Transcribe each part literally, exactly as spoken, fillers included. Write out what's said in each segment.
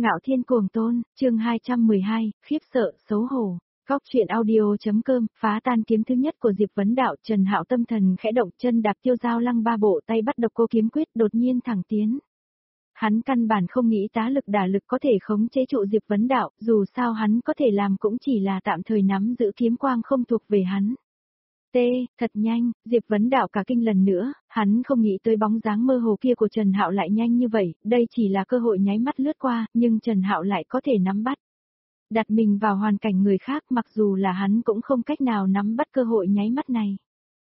Ngạo Thiên Cuồng Tôn, chương hai trăm mười hai, khiếp sợ, xấu hổ. Góc truyện audio.com, phá tan kiếm thứ nhất của Diệp Vấn Đạo, Trần Hạo tâm thần khẽ động, chân đạp tiêu dao lăng ba bộ, tay bắt độc cô kiếm quyết, đột nhiên thẳng tiến. Hắn căn bản không nghĩ tá lực đả lực có thể khống chế trụ Diệp Vấn Đạo, dù sao hắn có thể làm cũng chỉ là tạm thời nắm giữ kiếm quang không thuộc về hắn. T, thật nhanh, Diệp Vấn Đạo cả kinh lần nữa, hắn không nghĩ tới bóng dáng mơ hồ kia của Trần Hạo lại nhanh như vậy, đây chỉ là cơ hội nháy mắt lướt qua, nhưng Trần Hạo lại có thể nắm bắt. Đặt mình vào hoàn cảnh người khác, mặc dù là hắn cũng không cách nào nắm bắt cơ hội nháy mắt này.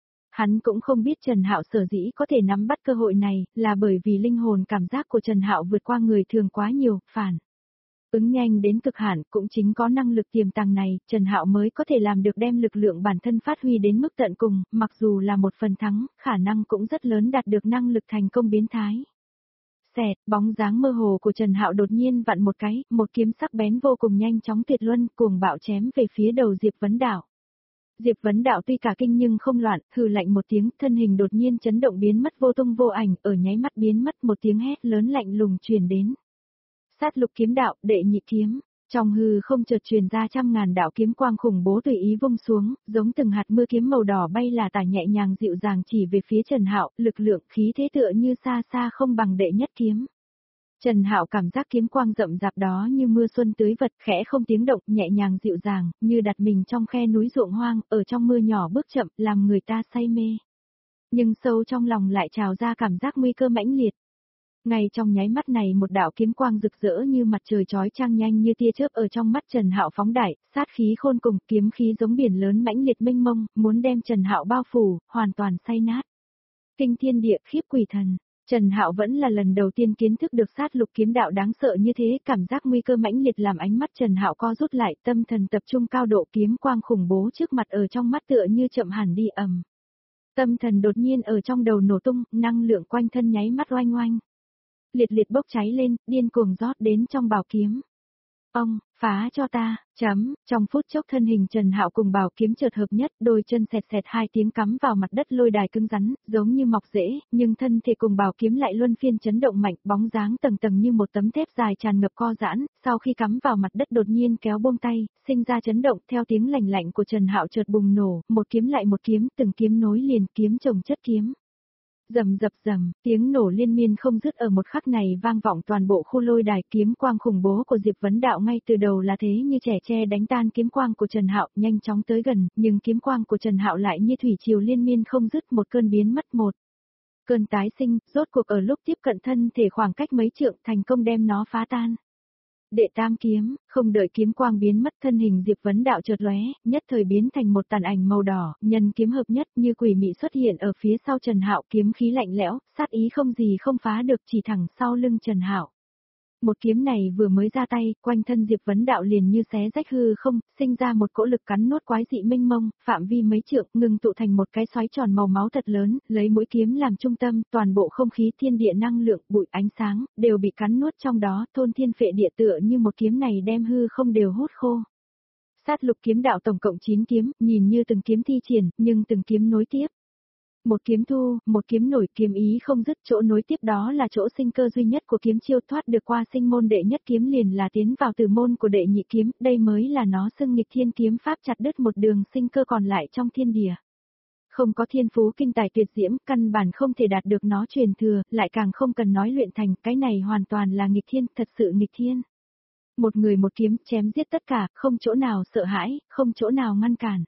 Hắn cũng không biết Trần Hạo sở dĩ có thể nắm bắt cơ hội này, là bởi vì linh hồn cảm giác của Trần Hạo vượt qua người thường quá nhiều, phản ứng nhanh đến cực hạn, cũng chính có năng lực tiềm tàng này, Trần Hạo mới có thể làm được đem lực lượng bản thân phát huy đến mức tận cùng, mặc dù là một phần thắng, khả năng cũng rất lớn đạt được năng lực thành công biến thái. Xẹt, bóng dáng mơ hồ của Trần Hạo đột nhiên vặn một cái, một kiếm sắc bén vô cùng nhanh chóng tuyệt luân, cuồng bạo chém về phía đầu Diệp Vấn Đạo. Diệp Vấn Đạo tuy cả kinh nhưng không loạn, hừ lạnh một tiếng, thân hình đột nhiên chấn động biến mất vô tung vô ảnh, ở nháy mắt biến mất, một tiếng hét lớn lạnh lùng truyền đến. Sát lục kiếm đạo, đệ nhị kiếm, trong hư không chợt truyền ra trăm ngàn đạo kiếm quang khủng bố tùy ý vung xuống, giống từng hạt mưa kiếm màu đỏ bay là tả nhẹ nhàng dịu dàng chỉ về phía Trần Hạo, lực lượng khí thế tựa như xa xa không bằng đệ nhất kiếm. Trần Hạo cảm giác kiếm quang rậm rạp đó như mưa xuân tưới vật, khẽ không tiếng động, nhẹ nhàng dịu dàng, như đặt mình trong khe núi ruộng hoang, ở trong mưa nhỏ bước chậm, làm người ta say mê. Nhưng sâu trong lòng lại trào ra cảm giác nguy cơ mãnh liệt. Ngay trong nháy mắt này một đạo kiếm quang rực rỡ như mặt trời chói chang nhanh như tia chớp ở trong mắt Trần Hạo phóng đại, sát khí khôn cùng, kiếm khí giống biển lớn mãnh liệt mênh mông, muốn đem Trần Hạo bao phủ, hoàn toàn xay nát. Kinh thiên địa khiếp quỷ thần, Trần Hạo vẫn là lần đầu tiên kiến thức được sát lục kiếm đạo đáng sợ như thế, cảm giác nguy cơ mãnh liệt làm ánh mắt Trần Hạo co rút lại, tâm thần tập trung cao độ, kiếm quang khủng bố trước mặt ở trong mắt tựa như chậm hẳn đi ầm. Tâm thần đột nhiên ở trong đầu nổ tung, năng lượng quanh thân nháy mắt oanh oanh. Liệt liệt bốc cháy lên, điên cuồng rót đến trong bảo kiếm. Ông, phá cho ta, chấm, trong phút chốc thân hình Trần Hạo cùng bảo kiếm chợt hợp nhất, đôi chân xẹt xẹt hai tiếng cắm vào mặt đất lôi đài cứng rắn, giống như mọc rễ, nhưng thân thể cùng bảo kiếm lại luân phiên chấn động mạnh, bóng dáng tầng tầng như một tấm thép dài tràn ngập co giãn, sau khi cắm vào mặt đất đột nhiên kéo buông tay, sinh ra chấn động, theo tiếng lành lạnh của Trần Hạo chợt bùng nổ, một kiếm lại một kiếm, từng kiếm nối liền, kiếm chồng chất kiếm. Rầm rập rầm, tiếng nổ liên miên không dứt ở một khắc này vang vọng toàn bộ khu lôi đài, kiếm quang khủng bố của Diệp Vấn Đạo ngay từ đầu là thế như trẻ tre đánh tan kiếm quang của Trần Hạo, nhanh chóng tới gần, nhưng kiếm quang của Trần Hạo lại như thủy triều liên miên không dứt, một cơn biến mất một cơn tái sinh, rốt cuộc ở lúc tiếp cận thân thể khoảng cách mấy trượng thành công đem nó phá tan. Đệ tam kiếm, không đợi kiếm quang biến mất, thân hình Diệp Vấn Đạo chợt lóe, nhất thời biến thành một tàn ảnh màu đỏ, nhân kiếm hợp nhất như quỷ mị xuất hiện ở phía sau Trần Hạo, kiếm khí lạnh lẽo, sát ý không gì không phá được, chỉ thẳng sau lưng Trần Hạo. Một kiếm này vừa mới ra tay, quanh thân Diệp Vấn Đạo liền như xé rách hư không, sinh ra một cỗ lực cắn nuốt quái dị mênh mông, phạm vi mấy trượng, ngừng tụ thành một cái xoáy tròn màu máu thật lớn, lấy mũi kiếm làm trung tâm, toàn bộ không khí thiên địa năng lượng, bụi ánh sáng, đều bị cắn nuốt trong đó, thôn thiên phệ địa tựa như một kiếm này đem hư không đều hút khô. Sát lục kiếm đạo tổng cộng chín kiếm, nhìn như từng kiếm thi triển, nhưng từng kiếm nối tiếp. Một kiếm thu, một kiếm nổi, kiếm ý không dứt, chỗ nối tiếp đó là chỗ sinh cơ duy nhất của kiếm chiêu, thoát được qua sinh môn đệ nhất kiếm liền là tiến vào từ môn của đệ nhị kiếm, đây mới là nó xưng nghịch thiên kiếm pháp, chặt đứt một đường sinh cơ còn lại trong thiên địa. Không có thiên phú kinh tài tuyệt diễm, căn bản không thể đạt được nó truyền thừa, lại càng không cần nói luyện thành, cái này hoàn toàn là nghịch thiên, thật sự nghịch thiên. Một người một kiếm, chém giết tất cả, không chỗ nào sợ hãi, không chỗ nào ngăn cản.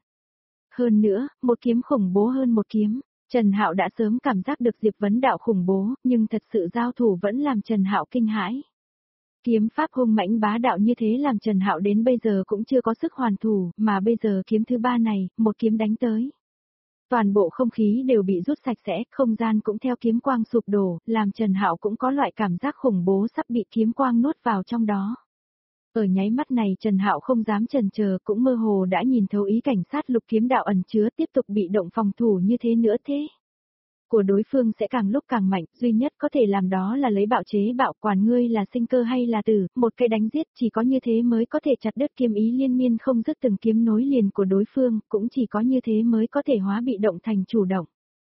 Hơn nữa, một kiếm khủng bố hơn một kiếm. Trần Hạo đã sớm cảm giác được Diệp Vấn Đạo khủng bố, nhưng thật sự giao thủ vẫn làm Trần Hạo kinh hãi. Kiếm pháp hung mãnh bá đạo như thế làm Trần Hạo đến bây giờ cũng chưa có sức hoàn thủ, mà bây giờ kiếm thứ ba này, một kiếm đánh tới. Toàn bộ không khí đều bị rút sạch sẽ, không gian cũng theo kiếm quang sụp đổ, làm Trần Hạo cũng có loại cảm giác khủng bố sắp bị kiếm quang nuốt vào trong đó. Ở nháy mắt này Trần Hạo không dám chần chờ, cũng mơ hồ đã nhìn thấu ý cảnh sát lục kiếm đạo ẩn chứa, tiếp tục bị động phòng thủ như thế nữa thế. Của đối phương sẽ càng lúc càng mạnh, duy nhất có thể làm đó là lấy bạo chế bạo, quản ngươi là sinh cơ hay là tử, một cây đánh giết, chỉ có như thế mới có thể chặt đứt kiếm ý liên miên không dứt từng kiếm nối liền của đối phương, cũng chỉ có như thế mới có thể hóa bị động thành chủ động.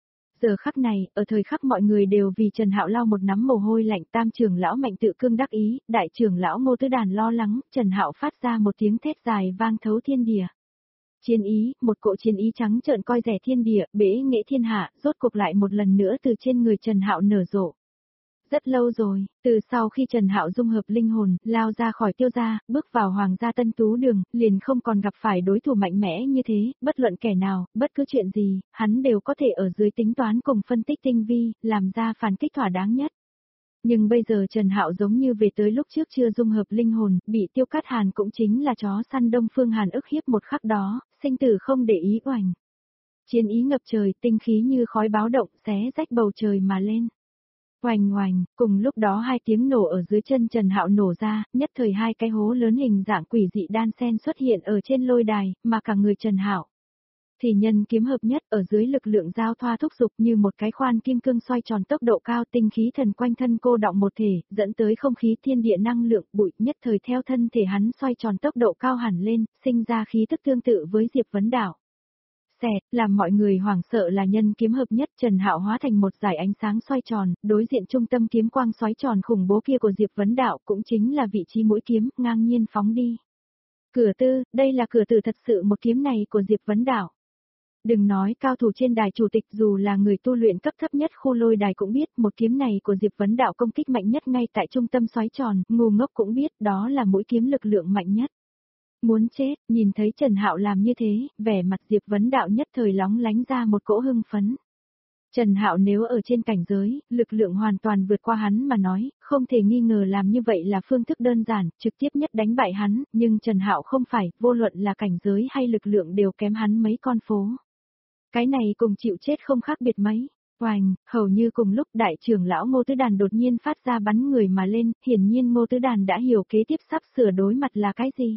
Giờ khắc này, ở thời khắc mọi người đều vì Trần Hạo lau một nắm mồ hôi lạnh, tam trưởng lão Mạnh Tự Cương đắc ý, đại trưởng lão Ngô Tứ Đàn lo lắng, Trần Hạo phát ra một tiếng thét dài vang thấu thiên địa. Chiến ý, một cỗ chiến ý trắng trợn coi rẻ thiên địa, bế nghệ thiên hạ, rốt cuộc lại một lần nữa từ trên người Trần Hạo nở rộ. Rất lâu rồi, từ sau khi Trần Hạo dung hợp linh hồn, lao ra khỏi Tiêu gia, bước vào Hoàng gia Tân Tú Đường, liền không còn gặp phải đối thủ mạnh mẽ như thế, bất luận kẻ nào, bất cứ chuyện gì, hắn đều có thể ở dưới tính toán cùng phân tích tinh vi, làm ra phản kích thỏa đáng nhất. Nhưng bây giờ Trần Hạo giống như về tới lúc trước chưa dung hợp linh hồn, bị Tiêu Cát Hàn cũng chính là chó săn Đông Phương Hàn ức hiếp một khắc đó, sinh tử không để ý oành. Chiến ý ngập trời, tinh khí như khói báo động, xé rách bầu trời mà lên. Oành oành, cùng lúc đó hai tiếng nổ ở dưới chân Trần Hạo nổ ra, nhất thời hai cái hố lớn hình dạng quỷ dị đan sen xuất hiện ở trên lôi đài, mà cả người Trần Hạo thì nhân kiếm hợp nhất ở dưới lực lượng giao thoa thúc dục như một cái khoan kim cương xoay tròn tốc độ cao, tinh khí thần quanh thân cô đọng một thể, dẫn tới không khí thiên địa năng lượng bụi, nhất thời theo thân thể hắn xoay tròn tốc độ cao hẳn lên, sinh ra khí tức tương tự với Diệp Vấn Đảo. Xẹt, làm mọi người hoảng sợ là nhân kiếm hợp nhất, Trần Hạo hóa thành một dải ánh sáng xoay tròn, đối diện trung tâm kiếm quang xoáy tròn khủng bố kia của Diệp Vấn Đảo cũng chính là vị trí mũi kiếm, ngang nhiên phóng đi. Cửa tư, đây là cửa tử thật sự một kiếm này của Diệp Vấn Đảo. Đừng nói cao thủ trên đài chủ tịch, dù là người tu luyện cấp thấp nhất khu lôi đài cũng biết một kiếm này của Diệp Vấn Đảo công kích mạnh nhất ngay tại trung tâm xoáy tròn, ngu ngốc cũng biết đó là mũi kiếm lực lượng mạnh nhất. Muốn chết, nhìn thấy Trần Hạo làm như thế, vẻ mặt Diệp Vấn Đạo nhất thời lóng lánh ra một cỗ hưng phấn. Trần Hạo nếu ở trên cảnh giới, lực lượng hoàn toàn vượt qua hắn mà nói, không thể nghi ngờ làm như vậy là phương thức đơn giản, trực tiếp nhất đánh bại hắn, nhưng Trần Hạo không phải, vô luận là cảnh giới hay lực lượng đều kém hắn mấy con phố. Cái này cùng chịu chết không khác biệt mấy. Oành, hầu như cùng lúc đại trưởng lão Ngô Tứ Đàn đột nhiên phát ra bắn người mà lên, hiển nhiên Ngô Tứ Đàn đã hiểu kế tiếp sắp sửa đối mặt là cái gì.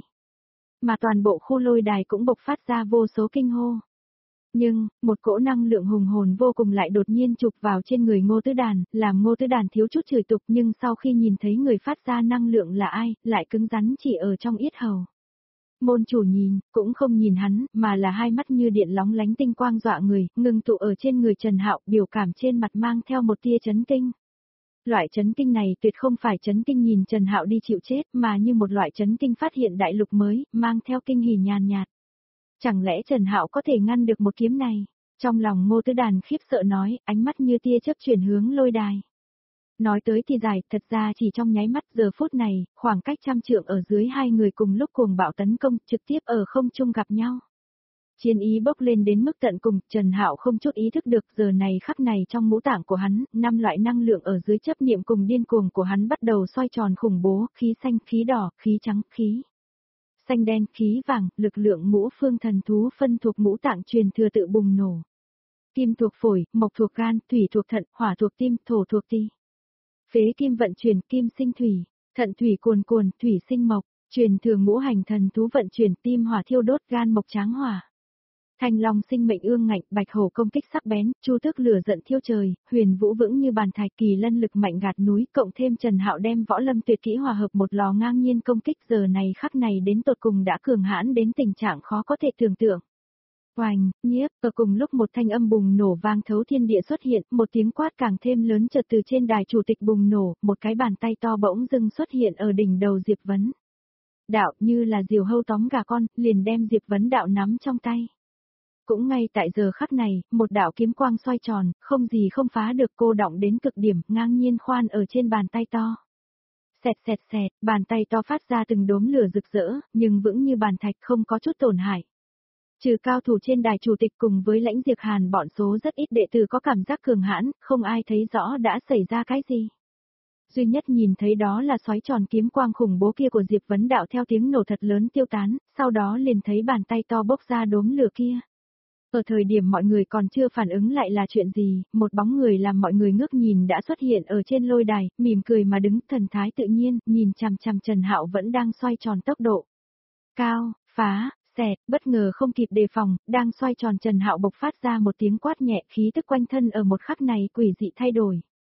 Mà toàn bộ khu lôi đài cũng bộc phát ra vô số kinh hô. Nhưng, một cỗ năng lượng hùng hồn vô cùng lại đột nhiên chụp vào trên người Ngô Tứ Đàn, làm Ngô Tứ Đàn thiếu chút chửi tục, nhưng sau khi nhìn thấy người phát ra năng lượng là ai, lại cứng rắn chỉ ở trong yết hầu. Môn chủ nhìn, cũng không nhìn hắn, mà là hai mắt như điện lóng lánh tinh quang dọa người, ngừng tụ ở trên người Trần Hạo, biểu cảm trên mặt mang theo một tia chấn kinh. Loại chấn kinh này tuyệt không phải chấn kinh nhìn Trần Hạo đi chịu chết, mà như một loại chấn kinh phát hiện đại lục mới, mang theo kinh hỉ nhàn nhạt. Chẳng lẽ Trần Hạo có thể ngăn được một kiếm này? Trong lòng Ngô Tứ Đàn khiếp sợ nói, ánh mắt như tia chớp chuyển hướng lôi đài. Nói tới thì dài, thật ra chỉ trong nháy mắt giờ phút này, khoảng cách trăm trượng ở dưới hai người cùng lúc cuồng bạo tấn công, trực tiếp ở không trung gặp nhau. Chiến ý bốc lên đến mức tận cùng, Trần Hạo không chút ý thức được giờ này khắc này trong ngũ tạng của hắn, năm loại năng lượng ở dưới chấp niệm cùng điên cuồng của hắn bắt đầu xoay tròn khủng bố, khí xanh, khí đỏ, khí trắng, khí xanh đen, khí vàng, lực lượng ngũ phương thần thú phân thuộc ngũ tạng truyền thừa tự bùng nổ. Kim thuộc phổi, mộc thuộc gan, thủy thuộc thận, hỏa thuộc tim, thổ thuộc ti. Phế kim vận chuyển, kim sinh thủy, thận thủy cuồn cuồn, thủy sinh mộc, truyền thừa ngũ hành thần thú vận chuyển, tim hỏa thiêu đốt, gan mộc tráng hỏa. Thanh long sinh mệnh ương ngạnh, bạch hổ công kích sắc bén, chu tước lửa giận thiêu trời, huyền vũ vững như bàn thạch, kỳ lân lực mạnh gạt núi, cộng thêm Trần Hạo đem võ lâm tuyệt kỹ hòa hợp một lò ngang nhiên công kích, giờ này khắc này đến tột cùng đã cường hãn đến tình trạng khó có thể tưởng tượng. Oành, nhiếp, ở cùng lúc một thanh âm bùng nổ vang thấu thiên địa xuất hiện, một tiếng quát càng thêm lớn chợt từ trên đài chủ tịch bùng nổ, một cái bàn tay to bỗng dưng xuất hiện ở đỉnh đầu Diệp Vấn Đạo, như là diều hâu tóm gà con, liền đem Diệp Vấn Đạo nắm trong tay. Cũng ngay tại giờ khắc này, một đạo kiếm quang xoay tròn, không gì không phá được, cô đọng đến cực điểm, ngang nhiên khoan ở trên bàn tay to. Xẹt xẹt xẹt, bàn tay to phát ra từng đốm lửa rực rỡ, nhưng vững như bàn thạch, không có chút tổn hại. Trừ cao thủ trên đài chủ tịch cùng với Lãnh Diệp Hàn, bọn số rất ít đệ tử có cảm giác cường hãn, không ai thấy rõ đã xảy ra cái gì. Duy nhất nhìn thấy đó là xoáy tròn kiếm quang khủng bố kia của Diệp Vấn Đạo theo tiếng nổ thật lớn tiêu tán, sau đó liền thấy bàn tay to bốc ra đốm lửa kia. Ở thời điểm mọi người còn chưa phản ứng lại là chuyện gì, một bóng người làm mọi người ngước nhìn đã xuất hiện ở trên lôi đài, mỉm cười mà đứng, thần thái tự nhiên, nhìn chằm chằm Trần Hạo vẫn đang xoay tròn tốc độ cao, phá, xẹt, bất ngờ không kịp đề phòng, đang xoay tròn Trần Hạo bộc phát ra một tiếng quát nhẹ, khí tức quanh thân ở một khắc này quỷ dị thay đổi.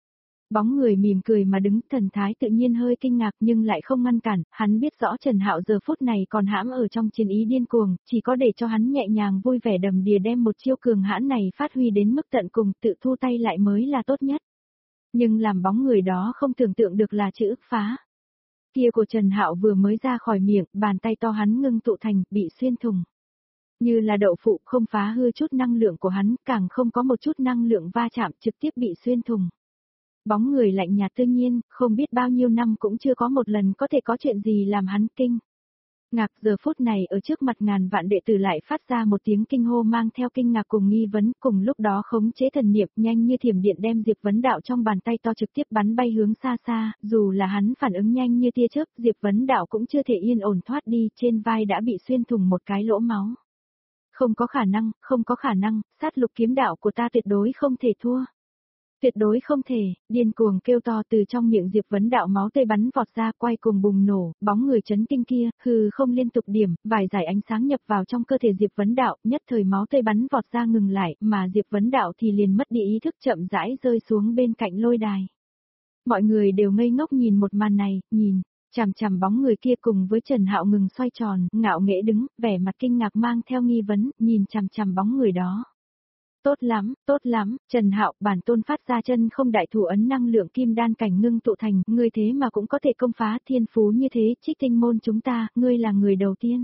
Bóng người mỉm cười mà đứng, thần thái tự nhiên hơi kinh ngạc nhưng lại không ngăn cản, hắn biết rõ Trần Hạo giờ phút này còn hãm ở trong chiến ý điên cuồng, chỉ có để cho hắn nhẹ nhàng vui vẻ đầm đìa đem một chiêu cường hãn này phát huy đến mức tận cùng, tự thu tay lại mới là tốt nhất. Nhưng làm bóng người đó không tưởng tượng được là chữ phá. Kia của Trần Hạo vừa mới ra khỏi miệng, bàn tay to hắn ngưng tụ thành, bị xuyên thủng. Như là đậu phụ không phá hư chút năng lượng của hắn, càng không có một chút năng lượng va chạm trực tiếp bị xuyên thủng. Bóng người lạnh nhạt tự nhiên, không biết bao nhiêu năm cũng chưa có một lần có thể có chuyện gì làm hắn kinh. Ngạc giờ phút này ở trước mặt ngàn vạn đệ tử lại phát ra một tiếng kinh hô mang theo kinh ngạc cùng nghi vấn, cùng lúc đó khống chế thần niệm nhanh như thiểm điện đem Diệp Vấn Đạo trong bàn tay to trực tiếp bắn bay hướng xa xa, dù là hắn phản ứng nhanh như tia chớp, Diệp Vấn Đạo cũng chưa thể yên ổn thoát đi, trên vai đã bị xuyên thủng một cái lỗ máu. Không có khả năng, không có khả năng, sát lục kiếm đạo của ta tuyệt đối không thể thua. Tuyệt đối không thể, điên cuồng kêu to từ trong miệng Diệp Vấn Đạo máu tươi bắn vọt ra quay cùng bùng nổ, bóng người chấn kinh kia, hừ không liên tục điểm, vài giải ánh sáng nhập vào trong cơ thể Diệp Vấn Đạo, nhất thời máu tươi bắn vọt ra ngừng lại, mà Diệp Vấn Đạo thì liền mất đi ý thức chậm rãi rơi xuống bên cạnh lôi đài. Mọi người đều ngây ngốc nhìn một màn này, nhìn, chằm chằm bóng người kia cùng với Trần Hạo ngừng xoay tròn, ngạo nghễ đứng, vẻ mặt kinh ngạc mang theo nghi vấn, nhìn chằm chằm bóng người đó. Tốt lắm, tốt lắm, Trần Hạo, bản tôn phát ra chân không đại thủ ấn năng lượng kim đan cảnh ngưng tụ thành, ngươi thế mà cũng có thể công phá thiên phú như thế, Trích Tinh môn chúng ta, ngươi là người đầu tiên.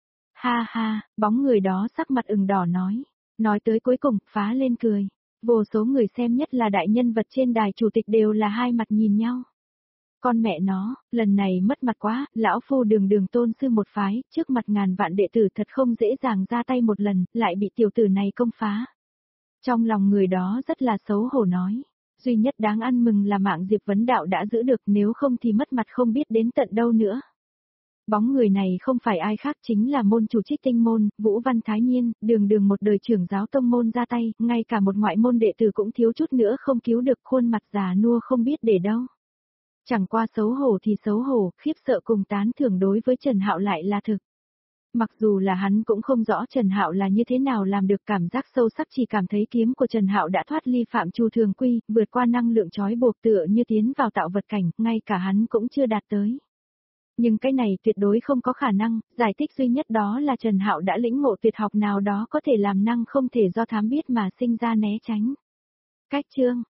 Ha ha, bóng người đó sắc mặt ửng đỏ nói, nói tới cuối cùng, phá lên cười. Vô số người xem nhất là đại nhân vật trên đài chủ tịch đều là hai mặt nhìn nhau. Con mẹ nó, lần này mất mặt quá, lão phu đường đường tôn sư một phái, trước mặt ngàn vạn đệ tử thật không dễ dàng ra tay một lần, lại bị tiểu tử này công phá. Trong lòng người đó rất là xấu hổ nói, duy nhất đáng ăn mừng là mạng Diệp Vấn Đạo đã giữ được, nếu không thì mất mặt không biết đến tận đâu nữa. Bóng người này không phải ai khác chính là môn chủ Trích Tinh môn, Vũ Văn Thái Nhiên, đường đường một đời trưởng giáo tông môn ra tay, ngay cả một ngoại môn đệ tử cũng thiếu chút nữa không cứu được, khuôn mặt già nua không biết để đâu. Chẳng qua xấu hổ thì xấu hổ, khiếp sợ cùng tán thưởng đối với Trần Hạo lại là thực. Mặc dù là hắn cũng không rõ Trần Hạo là như thế nào làm được, cảm giác sâu sắc chỉ cảm thấy kiếm của Trần Hạo đã thoát ly phạm chu thường quy, vượt qua năng lượng trói buộc tựa như tiến vào tạo vật cảnh, ngay cả hắn cũng chưa đạt tới. Nhưng cái này tuyệt đối không có khả năng, giải thích duy nhất đó là Trần Hạo đã lĩnh ngộ tuyệt học nào đó có thể làm năng không thể do thám biết mà sinh ra né tránh. Cách chương